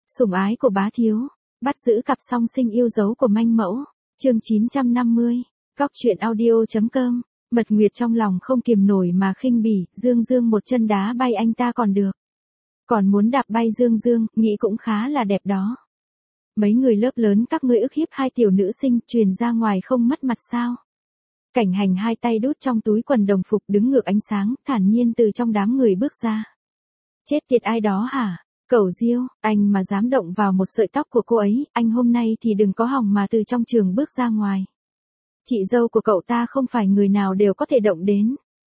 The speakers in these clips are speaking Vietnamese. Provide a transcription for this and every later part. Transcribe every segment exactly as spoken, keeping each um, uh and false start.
Sủng ái của bá thiếu, bắt giữ cặp song sinh yêu dấu của manh mẫu, chương chín trăm năm mươi, góc truyện audio.com, Mật Nguyệt trong lòng không kiềm nổi mà khinh bỉ, Dương Dương một chân đá bay anh ta còn được. Còn muốn đạp bay Dương Dương, nghĩ cũng khá là đẹp đó. Mấy người lớp lớn các ngươi ức hiếp hai tiểu nữ sinh truyền ra ngoài không mất mặt sao. Cảnh Hành hai tay đút trong túi quần đồng phục đứng ngược ánh sáng, thản nhiên từ trong đám người bước ra. Chết tiệt ai đó hả? Cẩu Diêu, anh mà dám động vào một sợi tóc của cô ấy, anh hôm nay thì đừng có hòng mà từ trong trường bước ra ngoài. Chị dâu của cậu ta không phải người nào đều có thể động đến.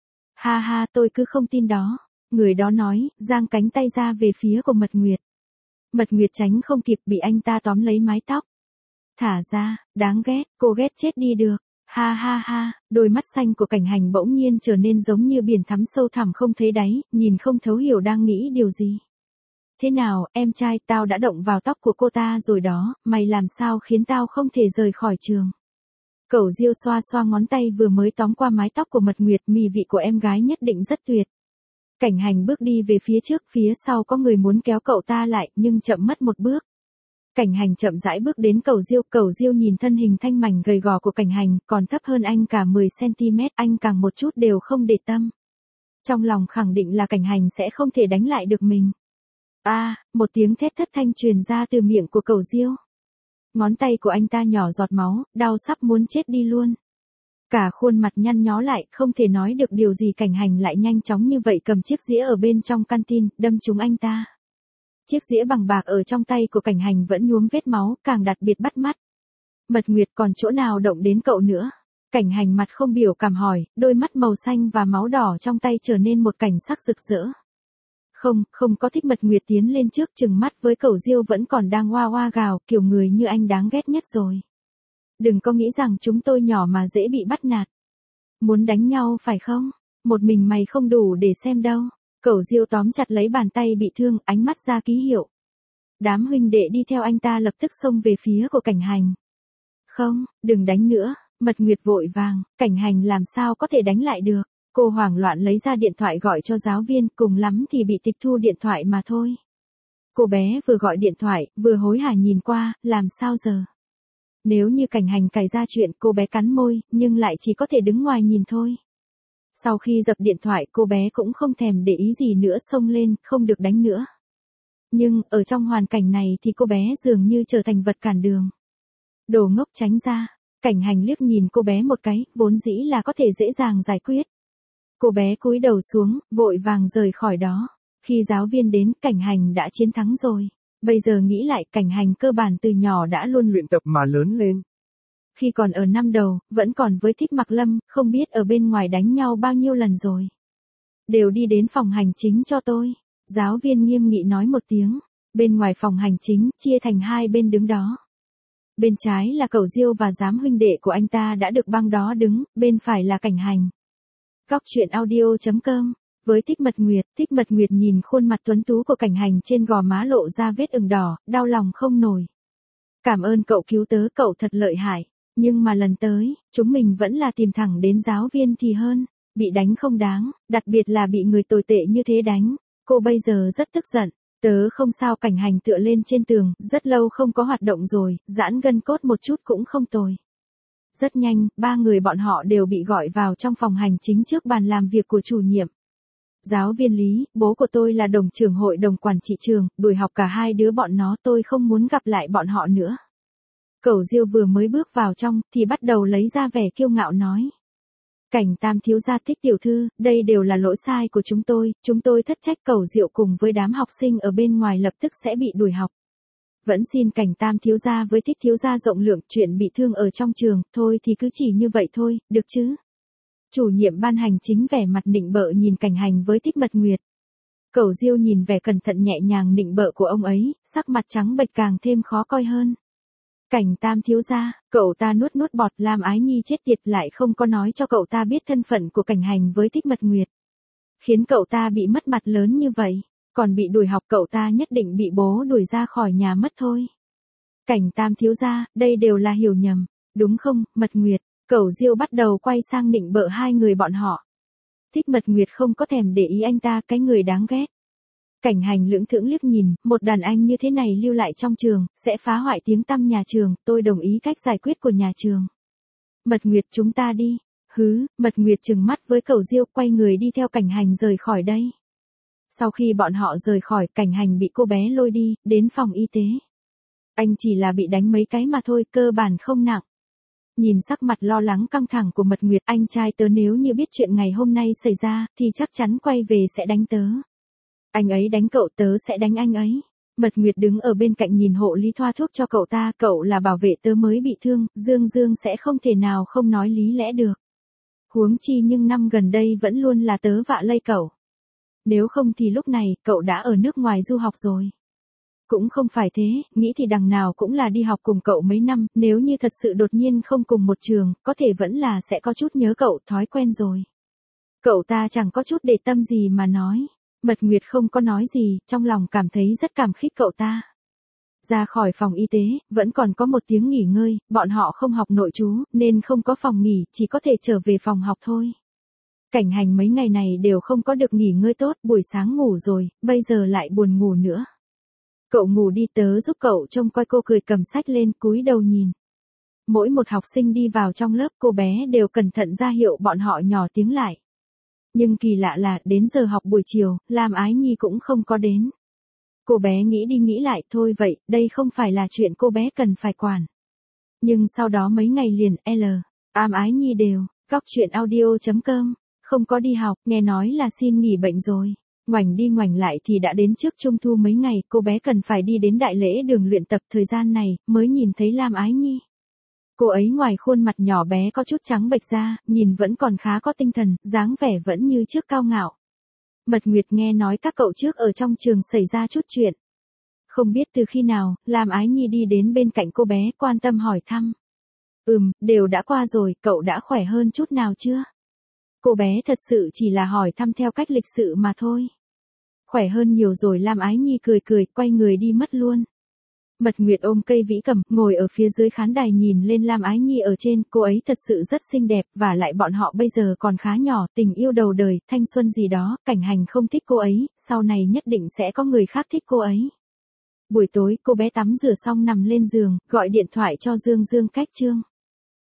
Ha ha, tôi cứ không tin đó. Người đó nói, giang cánh tay ra về phía của Mật Nguyệt. Mật Nguyệt tránh không kịp bị anh ta tóm lấy mái tóc. Thả ra, đáng ghét, cô ghét chết đi được. Ha ha ha, đôi mắt xanh của Cảnh Hành bỗng nhiên trở nên giống như biển thắm sâu thẳm không thấy đáy, nhìn không thấu hiểu đang nghĩ điều gì. Thế nào, em trai, tao đã động vào tóc của cô ta rồi đó, mày làm sao khiến tao không thể rời khỏi trường. Cẩu Diêu xoa xoa ngón tay vừa mới tóm qua mái tóc của Mật Nguyệt, mì vị của em gái nhất định rất tuyệt. Cảnh Hành bước đi về phía trước, phía sau có người muốn kéo cậu ta lại, nhưng chậm mất một bước. Cảnh Hành chậm rãi bước đến Cẩu Diêu, Cẩu Diêu nhìn thân hình thanh mảnh gầy gò của Cảnh Hành, còn thấp hơn anh cả mười xăng-ti-mét, anh càng một chút đều không để tâm. Trong lòng khẳng định là Cảnh Hành sẽ không thể đánh lại được mình. A, à, một tiếng thét thất thanh truyền ra từ miệng của Cẩu Diêu. Ngón tay của anh ta nhỏ giọt máu, đau sắp muốn chết đi luôn. Cả khuôn mặt nhăn nhó lại, không thể nói được điều gì. Cảnh Hành lại nhanh chóng như vậy cầm chiếc dĩa ở bên trong canteen, đâm trúng anh ta. Chiếc dĩa bằng bạc ở trong tay của Cảnh Hành vẫn nhuốm vết máu, càng đặc biệt bắt mắt. Mật Nguyệt còn chỗ nào động đến cậu nữa? Cảnh Hành mặt không biểu cảm hỏi, đôi mắt màu xanh và máu đỏ trong tay trở nên một cảnh sắc rực rỡ. Không, không có. Thích Mật Nguyệt tiến lên trước chừng mắt với Cẩu Diêu vẫn còn đang oa oa gào, kiểu người như anh đáng ghét nhất rồi. Đừng có nghĩ rằng chúng tôi nhỏ mà dễ bị bắt nạt. Muốn đánh nhau phải không? Một mình mày không đủ để xem đâu. Cẩu Diêu tóm chặt lấy bàn tay bị thương, ánh mắt ra ký hiệu. Đám huynh đệ đi theo anh ta lập tức xông về phía của Cảnh Hành. Không, đừng đánh nữa. Mật Nguyệt vội vàng, Cảnh Hành làm sao có thể đánh lại được. Cô hoảng loạn lấy ra điện thoại gọi cho giáo viên, cùng lắm thì bị tịch thu điện thoại mà thôi. Cô bé vừa gọi điện thoại, vừa hối hả nhìn qua, làm sao giờ? Nếu như Cảnh Hành cày ra chuyện, cô bé cắn môi, nhưng lại chỉ có thể đứng ngoài nhìn thôi. Sau khi dập điện thoại, cô bé cũng không thèm để ý gì nữa, xông lên, không được đánh nữa. Nhưng, ở trong hoàn cảnh này thì cô bé dường như trở thành vật cản đường. Đồ ngốc, tránh ra. Cảnh Hành liếc nhìn cô bé một cái, vốn dĩ là có thể dễ dàng giải quyết. Cô bé cúi đầu xuống, vội vàng rời khỏi đó. Khi giáo viên đến, Cảnh Hành đã chiến thắng rồi. Bây giờ nghĩ lại, Cảnh Hành cơ bản từ nhỏ đã luôn luyện tập mà lớn lên. Khi còn ở năm đầu, vẫn còn với Thích Mặc Lâm, không biết ở bên ngoài đánh nhau bao nhiêu lần rồi. Đều đi đến phòng hành chính cho tôi. Giáo viên nghiêm nghị nói một tiếng. Bên ngoài phòng hành chính, chia thành hai bên đứng đó. Bên trái là Cẩu Diêu và giám huynh đệ của anh ta đã được băng đó đứng, bên phải là Cảnh Hành. Góc truyện audio.com. Với Thích Mật Nguyệt, Thích Mật Nguyệt nhìn khuôn mặt tuấn tú của Cảnh Hành trên gò má lộ ra vết ửng đỏ, đau lòng không nổi. Cảm ơn cậu cứu tớ, cậu thật lợi hại. Nhưng mà lần tới, chúng mình vẫn là tìm thẳng đến giáo viên thì hơn. Bị đánh không đáng, đặc biệt là bị người tồi tệ như thế đánh. Cô bây giờ rất tức giận. Tớ không sao. Cảnh Hành tựa lên trên tường, rất lâu không có hoạt động rồi, giãn gân cốt một chút cũng không tồi. Rất nhanh, ba người bọn họ đều bị gọi vào trong phòng hành chính trước bàn làm việc của chủ nhiệm. Giáo viên Lý, bố của tôi là đồng trưởng hội đồng quản trị trường, đuổi học cả hai đứa bọn nó, tôi không muốn gặp lại bọn họ nữa. Cẩu Diêu vừa mới bước vào trong, thì bắt đầu lấy ra vẻ kiêu ngạo nói. Cảnh Tam thiếu gia, Thích tiểu thư, đây đều là lỗi sai của chúng tôi, chúng tôi thất trách. Cẩu Diệu cùng với đám học sinh ở bên ngoài lập tức sẽ bị đuổi học. Vẫn xin Cảnh Tam thiếu gia với Thích thiếu gia rộng lượng, chuyện bị thương ở trong trường, thôi thì cứ chỉ như vậy thôi, được chứ? Chủ nhiệm ban hành chính vẻ mặt nịnh bợ nhìn Cảnh Hành với Thích Mật Nguyệt. Cẩu Diêu nhìn vẻ cẩn thận nhẹ nhàng nịnh bợ của ông ấy, sắc mặt trắng bệch càng thêm khó coi hơn. Cảnh Tam thiếu gia, cậu ta nuốt nuốt bọt, Lam Ái Nhi chết tiệt, lại không có nói cho cậu ta biết thân phận của Cảnh Hành với Thích Mật Nguyệt. Khiến cậu ta bị mất mặt lớn như vậy, còn bị đuổi học, cậu ta nhất định bị bố đuổi ra khỏi nhà mất thôi. Cảnh Tam thiếu gia, đây đều là hiểu nhầm, đúng không, Mật Nguyệt? Cẩu Diêu bắt đầu quay sang nịnh bợ hai người bọn họ. Thích Mật Nguyệt không có thèm để ý anh ta, cái người đáng ghét. Cảnh Hành lưỡng thưởng liếc nhìn, một đàn anh như thế này lưu lại trong trường, sẽ phá hoại tiếng tăm nhà trường, tôi đồng ý cách giải quyết của nhà trường. Mật Nguyệt chúng ta đi. Hứ, Mật Nguyệt trừng mắt với Cẩu Diêu, quay người đi theo Cảnh Hành rời khỏi đây. Sau khi bọn họ rời khỏi, Cảnh Hành bị cô bé lôi đi, đến phòng y tế. Anh chỉ là bị đánh mấy cái mà thôi, cơ bản không nặng. Nhìn sắc mặt lo lắng căng thẳng của Mật Nguyệt, anh trai tớ nếu như biết chuyện ngày hôm nay xảy ra, thì chắc chắn quay về sẽ đánh tớ. Anh ấy đánh cậu, tớ sẽ đánh anh ấy. Mật Nguyệt đứng ở bên cạnh nhìn hộ lý thoa thuốc cho cậu ta, cậu là bảo vệ tớ mới bị thương, Dương Dương sẽ không thể nào không nói lý lẽ được. Huống chi nhưng năm gần đây vẫn luôn là tớ vạ lây cậu. Nếu không thì lúc này, cậu đã ở nước ngoài du học rồi. Cũng không phải thế, nghĩ thì đằng nào cũng là đi học cùng cậu mấy năm, nếu như thật sự đột nhiên không cùng một trường, có thể vẫn là sẽ có chút nhớ cậu, thói quen rồi. Cậu ta chẳng có chút để tâm gì mà nói. Mật Nguyệt không có nói gì, trong lòng cảm thấy rất cảm khích cậu ta. Ra khỏi phòng y tế, vẫn còn có một tiếng nghỉ ngơi, bọn họ không học nội trú, nên không có phòng nghỉ, chỉ có thể trở về phòng học thôi. Cảnh Hành mấy ngày này đều không có được nghỉ ngơi tốt, buổi sáng ngủ rồi, bây giờ lại buồn ngủ nữa. Cậu ngủ đi, tớ giúp cậu trông coi. Cô cười cầm sách lên, cúi đầu nhìn. Mỗi một học sinh đi vào trong lớp, cô bé đều cẩn thận ra hiệu bọn họ nhỏ tiếng lại. Nhưng kỳ lạ là, đến giờ học buổi chiều, Lam Ái Nhi cũng không có đến. Cô bé nghĩ đi nghĩ lại, thôi vậy, đây không phải là chuyện cô bé cần phải quản. Nhưng sau đó mấy ngày liền, L, Lam Ái Nhi đều, Cóc Truyện Audio chấm com, không có đi học, nghe nói là xin nghỉ bệnh rồi. Ngoảnh đi ngoảnh lại thì đã đến trước Trung thu mấy ngày, cô bé cần phải đi đến đại lễ đường luyện tập, thời gian này, mới nhìn thấy Lam Ái Nhi. Cô ấy ngoài khuôn mặt nhỏ bé có chút trắng bệch ra, nhìn vẫn còn khá có tinh thần, dáng vẻ vẫn như trước cao ngạo. Mật Nguyệt nghe nói các cậu trước ở trong trường xảy ra chút chuyện. Không biết từ khi nào, Lam Ái Nhi đi đến bên cạnh cô bé, quan tâm hỏi thăm. Ừm, đều đã qua rồi, cậu đã khỏe hơn chút nào chưa? Cô bé thật sự chỉ là hỏi thăm theo cách lịch sự mà thôi. Khỏe hơn nhiều rồi, Lam Ái Nhi cười cười, quay người đi mất luôn. Mật Nguyệt ôm cây vĩ cầm, ngồi ở phía dưới khán đài nhìn lên Lam Ái Nhi ở trên, cô ấy thật sự rất xinh đẹp, và lại bọn họ bây giờ còn khá nhỏ, tình yêu đầu đời, thanh xuân gì đó, Cảnh Hành không thích cô ấy, sau này nhất định sẽ có người khác thích cô ấy. Buổi tối, cô bé tắm rửa xong nằm lên giường, gọi điện thoại cho Dương Dương cách chương.